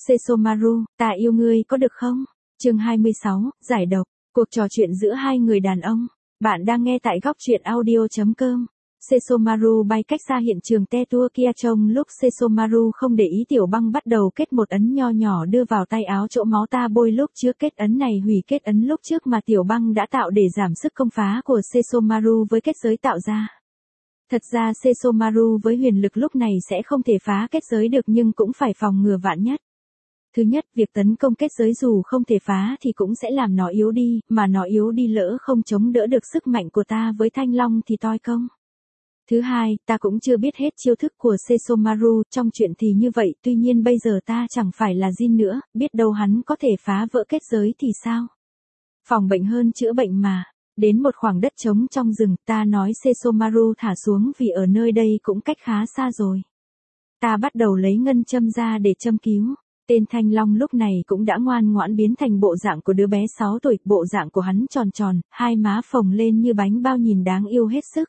Sesomaru, ta yêu ngươi có được không? Chương 26, giải độc. Cuộc trò chuyện giữa hai người đàn ông. Bạn đang nghe tại góc truyện audio.com. Sesomaru bay cách xa hiện trường Tetua kia trông lúc Sesomaru không để ý Tiểu Băng bắt đầu kết một ấn nho nhỏ đưa vào tay áo chỗ máu ta bôi lúc trước kết ấn này hủy kết ấn lúc trước mà Tiểu Băng đã tạo để giảm sức công phá của Sesomaru với kết giới tạo ra. Thật ra Sesomaru với huyền lực lúc này sẽ không thể phá kết giới được nhưng cũng phải phòng ngừa vạn nhất. Thứ nhất, việc tấn công kết giới dù không thể phá thì cũng sẽ làm nó yếu đi, mà nó yếu đi lỡ không chống đỡ được sức mạnh của ta với Thanh Long thì toi công. Thứ hai, ta cũng chưa biết hết chiêu thức của Sesomaru trong chuyện thì như vậy, tuy nhiên bây giờ ta chẳng phải là Jin nữa, biết đâu hắn có thể phá vỡ kết giới thì sao? Phòng bệnh hơn chữa bệnh mà. Đến một khoảng đất trống trong rừng, ta nói Sesomaru thả xuống vì ở nơi đây cũng cách khá xa rồi. Ta bắt đầu lấy ngân châm ra để châm cứu. Tên Thanh Long lúc này cũng đã ngoan ngoãn biến thành bộ dạng của đứa bé 6 tuổi, bộ dạng của hắn tròn tròn, hai má phồng lên như bánh bao nhìn đáng yêu hết sức.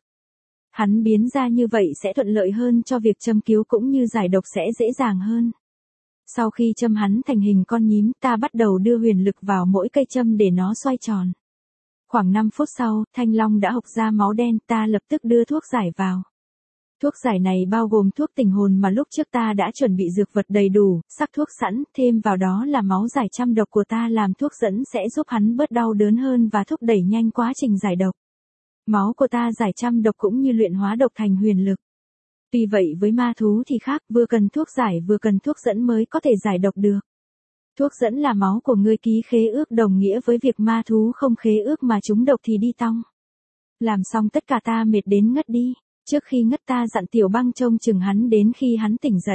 Hắn biến ra như vậy sẽ thuận lợi hơn cho việc châm cứu cũng như giải độc sẽ dễ dàng hơn. Sau khi châm hắn thành hình con nhím, ta bắt đầu đưa huyền lực vào mỗi cây châm để nó xoay tròn. Khoảng 5 phút sau, Thanh Long đã hộc ra máu đen, ta lập tức đưa thuốc giải vào. Thuốc giải này bao gồm thuốc tình hồn mà lúc trước ta đã chuẩn bị dược vật đầy đủ, sắc thuốc sẵn, thêm vào đó là máu giải trăm độc của ta làm thuốc dẫn sẽ giúp hắn bớt đau đớn hơn và thúc đẩy nhanh quá trình giải độc. Máu của ta giải trăm độc cũng như luyện hóa độc thành huyền lực. Tuy vậy với ma thú thì khác, vừa cần thuốc giải vừa cần thuốc dẫn mới có thể giải độc được. Thuốc dẫn là máu của ngươi ký khế ước đồng nghĩa với việc ma thú không khế ước mà trúng độc thì đi tong. Làm xong tất cả ta mệt đến ngất đi. Trước khi ngất ta dặn Tiểu Băng trông chừng hắn đến khi hắn tỉnh dậy.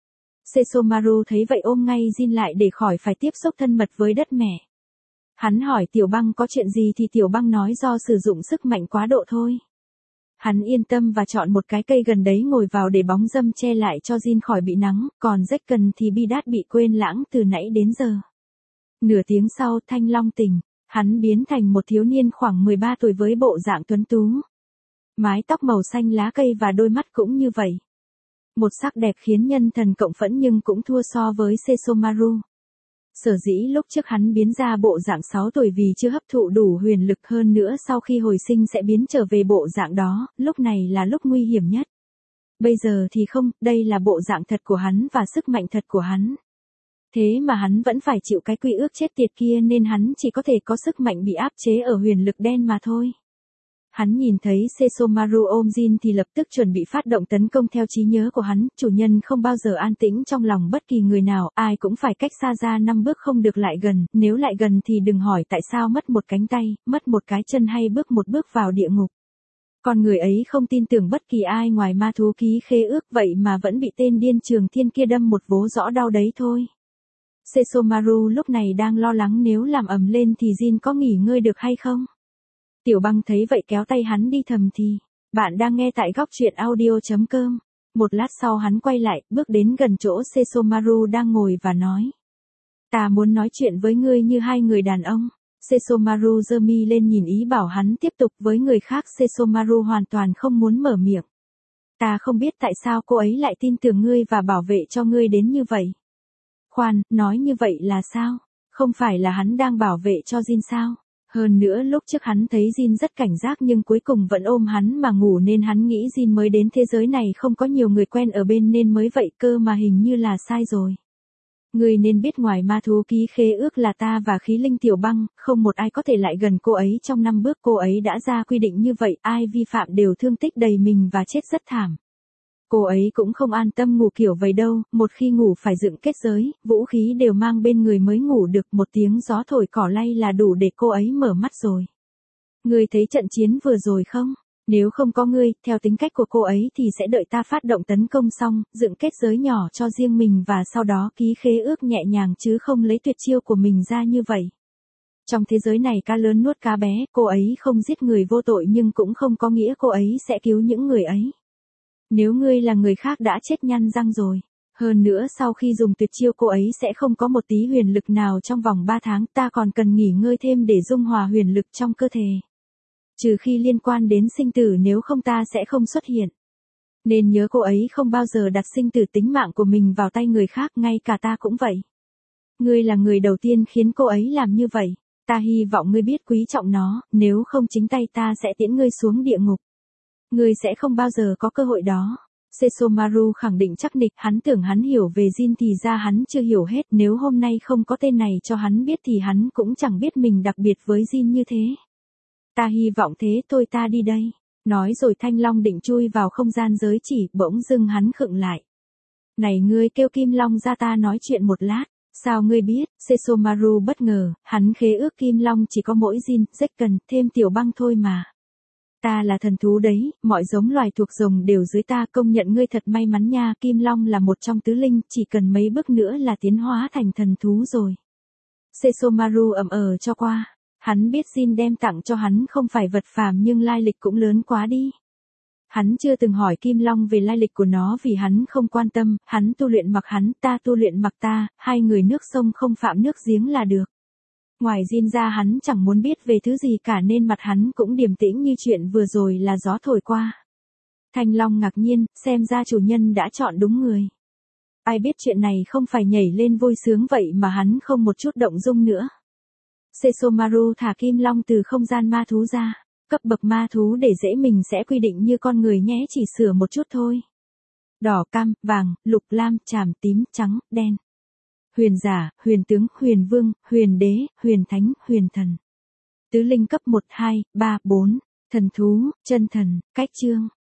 Sesomaru thấy vậy ôm ngay Jin lại để khỏi phải tiếp xúc thân mật với đất mẹ. Hắn hỏi Tiểu Băng có chuyện gì thì Tiểu Băng nói do sử dụng sức mạnh quá độ thôi. Hắn yên tâm và chọn một cái cây gần đấy ngồi vào để bóng râm che lại cho Jin khỏi bị nắng, còn Jacken thì Bidat bị quên lãng từ nãy đến giờ. Nửa tiếng sau Thanh Long tỉnh, hắn biến thành một thiếu niên khoảng 13 tuổi với bộ dạng tuấn tú. Mái tóc màu xanh lá cây và đôi mắt cũng như vậy. Một sắc đẹp khiến nhân thần cộng phẫn nhưng cũng thua so với Sesomaru. Sở dĩ lúc trước hắn biến ra bộ dạng 6 tuổi vì chưa hấp thụ đủ huyền lực hơn nữa sau khi hồi sinh sẽ biến trở về bộ dạng đó, lúc này là lúc nguy hiểm nhất. Bây giờ thì không, đây là bộ dạng thật của hắn và sức mạnh thật của hắn. Thế mà hắn vẫn phải chịu cái quy ước chết tiệt kia nên hắn chỉ có thể có sức mạnh bị áp chế ở huyền lực đen mà thôi. Hắn nhìn thấy Sesomaru ôm Jin thì lập tức chuẩn bị phát động tấn công theo trí nhớ của hắn, chủ nhân không bao giờ an tĩnh trong lòng bất kỳ người nào, ai cũng phải cách xa ra 5 bước không được lại gần, nếu lại gần thì đừng hỏi tại sao mất một cánh tay, mất một cái chân hay bước một bước vào địa ngục. Con người ấy không tin tưởng bất kỳ ai ngoài ma thú ký khế ước vậy mà vẫn bị tên điên Trường Thiên kia đâm một vố rõ đau đấy thôi. Sesomaru lúc này đang lo lắng nếu làm ầm lên thì Jin có nghỉ ngơi được hay không. Tiểu Băng thấy vậy kéo tay hắn đi thầm thì. Bạn đang nghe tại góc truyện audio.com. Một lát sau hắn quay lại, bước đến gần chỗ Sesomaru đang ngồi và nói. Ta muốn nói chuyện với ngươi như hai người đàn ông. Sesomaru giơ mi lên nhìn ý bảo hắn tiếp tục với người khác. Sesomaru hoàn toàn không muốn mở miệng. Ta không biết tại sao cô ấy lại tin tưởng ngươi và bảo vệ cho ngươi đến như vậy. Khoan, nói như vậy là sao? Không phải là hắn đang bảo vệ cho Jin sao? Hơn nữa lúc trước hắn thấy Jin rất cảnh giác nhưng cuối cùng vẫn ôm hắn mà ngủ nên hắn nghĩ Jin mới đến thế giới này không có nhiều người quen ở bên nên mới vậy cơ mà hình như là sai rồi. Ngươi nên biết ngoài ma thú ký khế ước là ta và khí linh Tiểu Băng, không một ai có thể lại gần cô ấy trong 5 bước cô ấy đã ra quy định như vậy, ai vi phạm đều thương tích đầy mình và chết rất thảm. Cô ấy cũng không an tâm ngủ kiểu vậy đâu, một khi ngủ phải dựng kết giới, vũ khí đều mang bên người mới ngủ được, một tiếng gió thổi cỏ lay là đủ để cô ấy mở mắt rồi. Ngươi thấy trận chiến vừa rồi không? Nếu không có ngươi, theo tính cách của cô ấy thì sẽ đợi ta phát động tấn công xong, dựng kết giới nhỏ cho riêng mình và sau đó ký khế ước nhẹ nhàng chứ không lấy tuyệt chiêu của mình ra như vậy. Trong thế giới này cá lớn nuốt cá bé, cô ấy không giết người vô tội nhưng cũng không có nghĩa cô ấy sẽ cứu những người ấy. Nếu ngươi là người khác đã chết nhăn răng rồi. Hơn nữa sau khi dùng tuyệt chiêu cô ấy sẽ không có một tí huyền lực nào trong vòng 3 tháng, ta còn cần nghỉ ngơi thêm để dung hòa huyền lực trong cơ thể. Trừ khi liên quan đến sinh tử nếu không ta sẽ không xuất hiện. Nên nhớ cô ấy không bao giờ đặt sinh tử tính mạng của mình vào tay người khác, ngay cả ta cũng vậy. Ngươi là người đầu tiên khiến cô ấy làm như vậy. Ta hy vọng ngươi biết quý trọng nó, nếu không chính tay ta sẽ tiễn ngươi xuống địa ngục. Ngươi sẽ không bao giờ có cơ hội đó. Sesomaru khẳng định chắc nịch, hắn tưởng hắn hiểu về Jin thì ra hắn chưa hiểu hết, nếu hôm nay không có tên này cho hắn biết thì hắn cũng chẳng biết mình đặc biệt với Jin như thế. Ta hy vọng thế thôi, ta đi đây. Nói rồi Thanh Long định chui vào không gian giới chỉ, bỗng dưng hắn khựng lại. Này ngươi, kêu Kim Long ra ta nói chuyện một lát. Sao ngươi biết? Sesomaru bất ngờ, hắn khế ước Kim Long chỉ có mỗi Jin, Zekken, thêm Tiểu Băng thôi mà. Ta là thần thú đấy, mọi giống loài thuộc rồng đều dưới ta, công nhận ngươi thật may mắn nha. Kim Long là một trong tứ linh, chỉ cần mấy bước nữa là tiến hóa thành thần thú rồi. Sesomaru cho qua. Hắn biết Jin đem tặng cho hắn không phải vật phàm nhưng lai lịch cũng lớn quá đi. Hắn chưa từng hỏi Kim Long về lai lịch của nó vì hắn không quan tâm, hắn tu luyện mặc hắn, ta tu luyện mặc ta, hai người nước sông không phạm nước giếng là được. Ngoài Jin ra hắn chẳng muốn biết về thứ gì cả nên mặt hắn cũng điềm tĩnh như chuyện vừa rồi là gió thổi qua. Thanh Long ngạc nhiên, xem ra chủ nhân đã chọn đúng người. Ai biết chuyện này không phải nhảy lên vui sướng vậy mà hắn không một chút động dung nữa. Sesomaru thả Kim Long từ không gian ma thú ra. Cấp bậc ma thú để dễ mình sẽ quy định như con người nhé, chỉ sửa một chút thôi. Đỏ, cam, vàng, lục, lam, tràm, tím, trắng, đen. Huyền giả, huyền tướng, huyền vương, huyền đế, huyền thánh, huyền thần. Tứ linh cấp 1, 2, 3, 4. Thần thú, chân thần, cách chương.